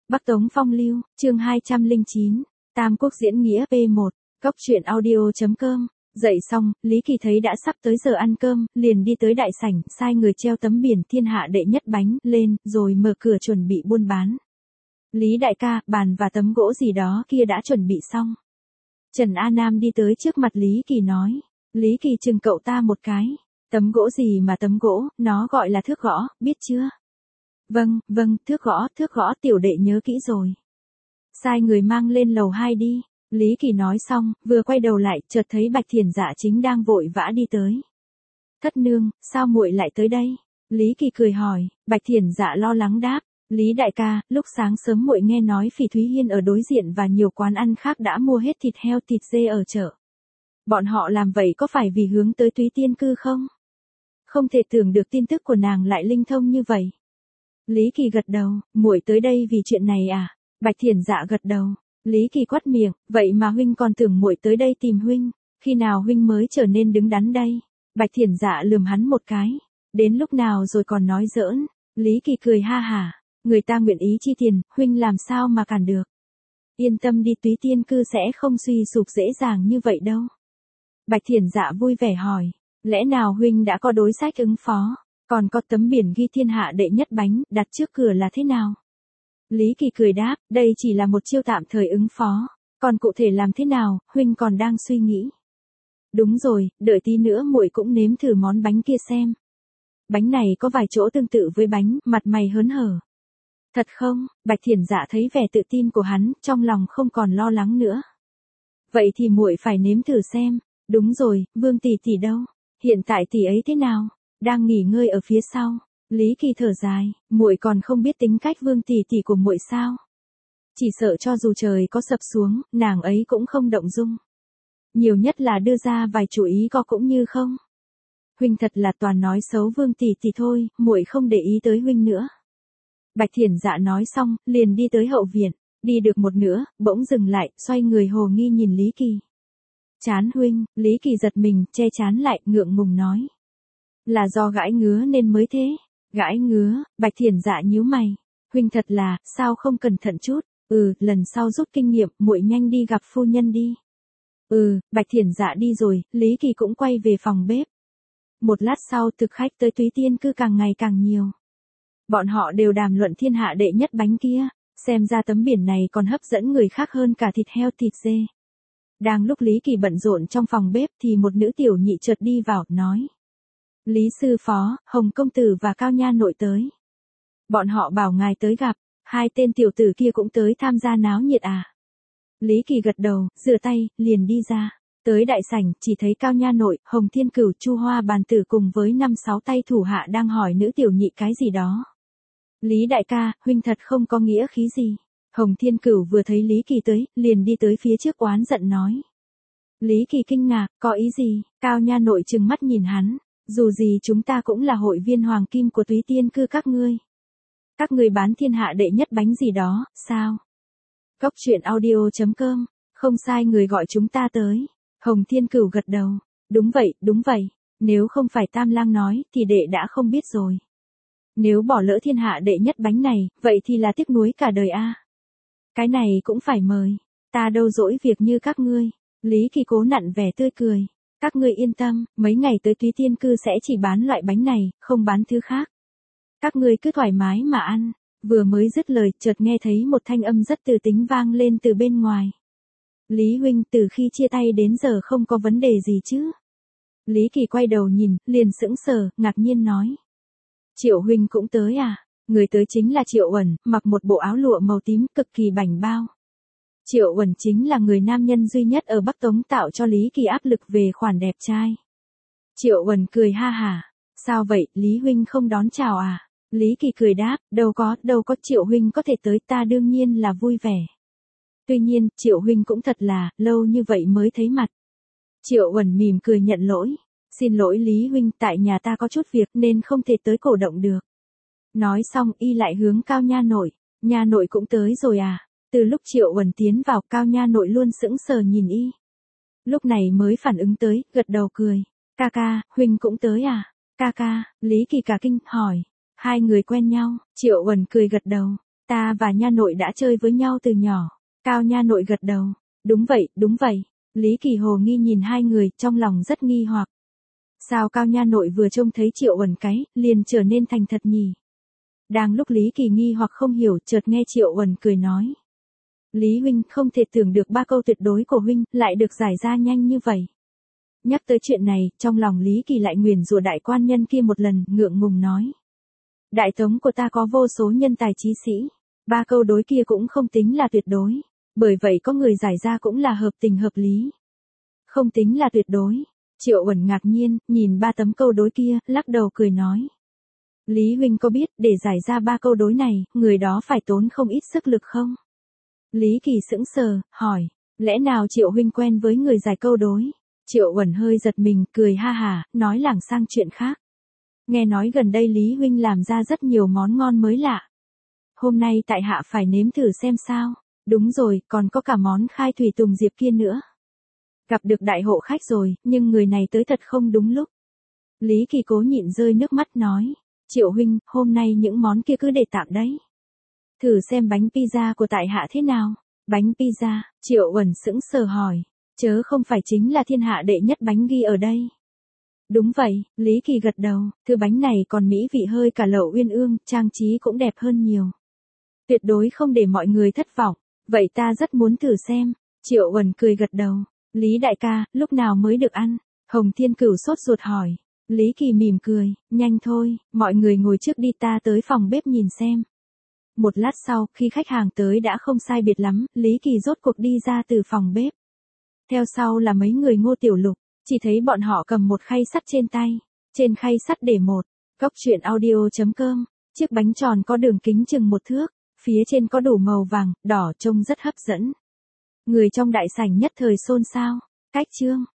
Bắc Tống Phong Lưu, chương 209, Tam Quốc diễn nghĩa P1, Cốc truyện audio.com. Dậy xong, Lý Kỳ thấy đã sắp tới giờ ăn cơm, liền đi tới đại sảnh, sai người treo tấm biển thiên hạ đệ nhất bánh lên, rồi mở cửa chuẩn bị buôn bán. Lý đại ca, bàn và tấm gỗ gì đó kia đã chuẩn bị xong. Trần A Nam đi tới trước mặt Lý Kỳ nói. Lý Kỳ chừng cậu ta một cái. Tấm gỗ gì mà tấm gỗ, nó gọi là thước gõ, biết chưa? Vâng, thước gõ tiểu đệ nhớ kỹ rồi. Sai người mang lên lầu 2 đi. Lý Kỳ nói xong, vừa quay đầu lại, chợt thấy Bạch Thiển Dạ chính đang vội vã đi tới. Thất nương, sao muội lại tới đây? Lý Kỳ cười hỏi. Bạch Thiển Dạ lo lắng đáp. Lý đại ca, lúc sáng sớm muội nghe nói Phỉ Thúy Hiên ở đối diện và nhiều quán ăn khác đã mua hết thịt heo thịt dê ở chợ. Bọn họ làm vậy có phải vì hướng tới Túy Tiên Cư không? Không thể tưởng được tin tức của nàng lại linh thông như vậy. Lý Kỳ gật đầu, muội tới đây vì chuyện này à? Bạch Thiển Dạ gật đầu. Lý Kỳ quát miệng, vậy mà huynh còn tưởng muội tới đây tìm huynh, khi nào huynh mới trở nên đứng đắn đây? Bạch Thiển Dạ lườm hắn một cái, đến lúc nào rồi còn nói giỡn? Lý Kỳ cười ha hả, người ta nguyện ý chi tiền, huynh làm sao mà cản được? Yên tâm đi, Túy Tiên Cư sẽ không suy sụp dễ dàng như vậy đâu. Bạch Thiển Dạ vui vẻ hỏi, lẽ nào huynh đã có đối sách ứng phó, còn có tấm biển ghi thiên hạ đệ nhất bánh đặt trước cửa là thế nào? Lý Kỳ cười đáp, đây chỉ là một chiêu tạm thời ứng phó, còn cụ thể làm thế nào, huynh còn đang suy nghĩ. Đúng rồi, đợi tí nữa muội cũng nếm thử món bánh kia xem. Bánh này có vài chỗ tương tự với bánh, mặt mày hớn hở. Thật không? Bạch Thiển Dạ thấy vẻ tự tin của hắn, trong lòng không còn lo lắng nữa. Vậy thì muội phải nếm thử xem. Đúng rồi, Vương tỷ tỷ đâu? Hiện tại tỷ ấy thế nào? Đang nghỉ ngơi ở phía sau. Lý Kỳ thở dài, muội còn không biết tính cách Vương tỷ tỷ của muội sao? Chỉ sợ cho dù trời có sập xuống, nàng ấy cũng không động dung. Nhiều nhất là đưa ra vài chủ ý có cũng như không. Huynh thật là toàn nói xấu Vương tỷ tỷ thôi, muội không để ý tới huynh nữa. Bạch Thiển Dạ nói xong, liền đi tới hậu viện, đi được một nửa, bỗng dừng lại, xoay người hồ nghi nhìn Lý Kỳ. Chán huynh, Lý Kỳ giật mình, che chán lại, ngượng ngùng nói. Là do gãi ngứa nên mới thế. Gãi ngứa, Bạch Thiển Dạ nhíu mày. Huynh thật là, sao không cẩn thận chút? Lần sau rút kinh nghiệm, muội nhanh đi gặp phu nhân đi. Bạch Thiển Dạ đi rồi, Lý Kỳ cũng quay về phòng bếp. Một lát sau, thực khách tới Túy Tiên Cư càng ngày càng nhiều. Bọn họ đều đàm luận thiên hạ đệ nhất bánh kia, xem ra tấm biển này còn hấp dẫn người khác hơn cả thịt heo thịt dê. Đang lúc Lý Kỳ bận rộn trong phòng bếp thì một nữ tiểu nhị chợt đi vào, nói. Lý sư phó, Hồng công tử và Cao nha nội tới. Bọn họ bảo ngài tới gặp, hai tên tiểu tử kia cũng tới tham gia náo nhiệt à? Lý Kỳ gật đầu, rửa tay, liền đi ra. Tới đại sảnh, chỉ thấy Cao nha nội, Hồng Thiên Cửu, Chu Hoa bàn tử cùng với 5-6 tay thủ hạ đang hỏi nữ tiểu nhị cái gì đó. Lý đại ca, huynh thật không có nghĩa khí gì. Hồng Thiên Cửu vừa thấy Lý Kỳ tới, liền đi tới phía trước oán giận nói. Lý Kỳ kinh ngạc, có ý gì? Cao nha nội trừng mắt nhìn hắn. Dù gì chúng ta cũng là hội viên hoàng kim của Túy Tiên Cư các ngươi. Các ngươi bán thiên hạ đệ nhất bánh gì đó, sao? Cốc truyện audio.com, không sai người gọi chúng ta tới. Hồng Thiên Cửu gật đầu. Đúng vậy, nếu không phải Tam Lang nói thì đệ đã không biết rồi. Nếu bỏ lỡ thiên hạ đệ nhất bánh này, vậy thì là tiếc nuối cả đời a. Cái này cũng phải mời, ta đâu dỗi việc như các ngươi. Lý Kỳ cố nặn vẻ tươi cười. Các ngươi yên tâm, mấy ngày tới Túy Tiên Cư sẽ chỉ bán loại bánh này, không bán thứ khác. Các ngươi cứ thoải mái mà ăn. Vừa mới dứt lời, chợt nghe thấy một thanh âm rất từ tính vang lên từ bên ngoài. Lý huynh, từ khi chia tay đến giờ không có vấn đề gì chứ? Lý Kỳ quay đầu nhìn, liền sững sờ, ngạc nhiên nói. Triệu huynh cũng tới à? Người tới chính là Triệu Uẩn, mặc một bộ áo lụa màu tím, cực kỳ bảnh bao. Triệu Uẩn chính là người nam nhân duy nhất ở Bắc Tống tạo cho Lý Kỳ áp lực về khoản đẹp trai. Triệu Uẩn cười ha hả. Sao vậy, Lý huynh không đón chào à? Lý Kỳ cười đáp, đâu có, Triệu huynh có thể tới, ta đương nhiên là vui vẻ. Tuy nhiên, Triệu huynh cũng thật là, lâu như vậy mới thấy mặt. Triệu Uẩn mỉm cười nhận lỗi. Xin lỗi Lý huynh, tại nhà ta có chút việc nên không thể tới cổ động được. Nói xong y lại hướng Cao nha nội. Nha nội cũng tới rồi à? Từ lúc Triệu Uẩn tiến vào, Cao nha nội luôn sững sờ nhìn y. Lúc này mới phản ứng tới, gật đầu cười. Ca ca, huynh cũng tới à? Ca ca, Lý Kỳ cả kinh, hỏi. Hai người quen nhau, Triệu Uẩn cười gật đầu. Ta và nha nội đã chơi với nhau từ nhỏ. Cao nha nội gật đầu. Đúng vậy, đúng vậy. Lý Kỳ hồ nghi nhìn hai người, trong lòng rất nghi hoặc. Sao Cao nha nội vừa trông thấy Triệu Uẩn cái, liền trở nên thành thật nhỉ? Đang lúc Lý Kỳ nghi hoặc không hiểu, chợt nghe Triệu Uẩn cười nói. Lý huynh, không thể tưởng được 3 câu tuyệt đối của huynh, lại được giải ra nhanh như vậy. Nhắc tới chuyện này, trong lòng Lý Kỳ lại nguyền rủa đại quan nhân kia một lần, ngượng ngùng nói. Đại tống của ta có vô số nhân tài trí sĩ. 3 câu đối kia cũng không tính là tuyệt đối. Bởi vậy có người giải ra cũng là hợp tình hợp lý. Không tính là tuyệt đối. Triệu Uẩn ngạc nhiên, nhìn 3 tấm câu đối kia, lắc đầu cười nói. Lý huynh có biết, để giải ra 3 câu đối này, người đó phải tốn không ít sức lực không? Lý Kỳ sững sờ, hỏi. Lẽ nào Triệu huynh quen với người giải câu đối? Triệu Uẩn hơi giật mình, cười ha hả, nói lảng sang chuyện khác. Nghe nói gần đây Lý huynh làm ra rất nhiều món ngon mới lạ. Hôm nay tại hạ phải nếm thử xem sao. Đúng rồi, còn có cả món khai thủy tùng diệp kia nữa. Gặp được đại hộ khách rồi, nhưng người này tới thật không đúng lúc. Lý Kỳ cố nhịn rơi nước mắt nói. Triệu huynh, hôm nay những món kia cứ để tạm đấy. Thử xem bánh pizza của tại hạ thế nào. Bánh pizza, Triệu Uẩn sững sờ hỏi. Chớ không phải chính là thiên hạ đệ nhất bánh ghi ở đây. Đúng vậy, Lý Kỳ gật đầu, thứ bánh này còn mỹ vị hơi cả lẩu uyên ương, trang trí cũng đẹp hơn nhiều. Tuyệt đối không để mọi người thất vọng, vậy ta rất muốn thử xem. Triệu Uẩn cười gật đầu, Lý đại ca, lúc nào mới được ăn? Hồng Thiên Cửu sốt ruột hỏi. Lý Kỳ mỉm cười, nhanh thôi, mọi người ngồi trước đi, ta tới phòng bếp nhìn xem. Một lát sau, khi khách hàng tới đã không sai biệt lắm, Lý Kỳ rốt cuộc đi ra từ phòng bếp. Theo sau là mấy người Ngô Tiểu Lục, chỉ thấy bọn họ cầm một khay sắt trên tay. Trên khay sắt để một góc truyện audio.com, chiếc bánh tròn có đường kính chừng 1 thước, phía trên có đủ màu vàng, đỏ trông rất hấp dẫn. Người trong đại sảnh nhất thời xôn xao. Cách chương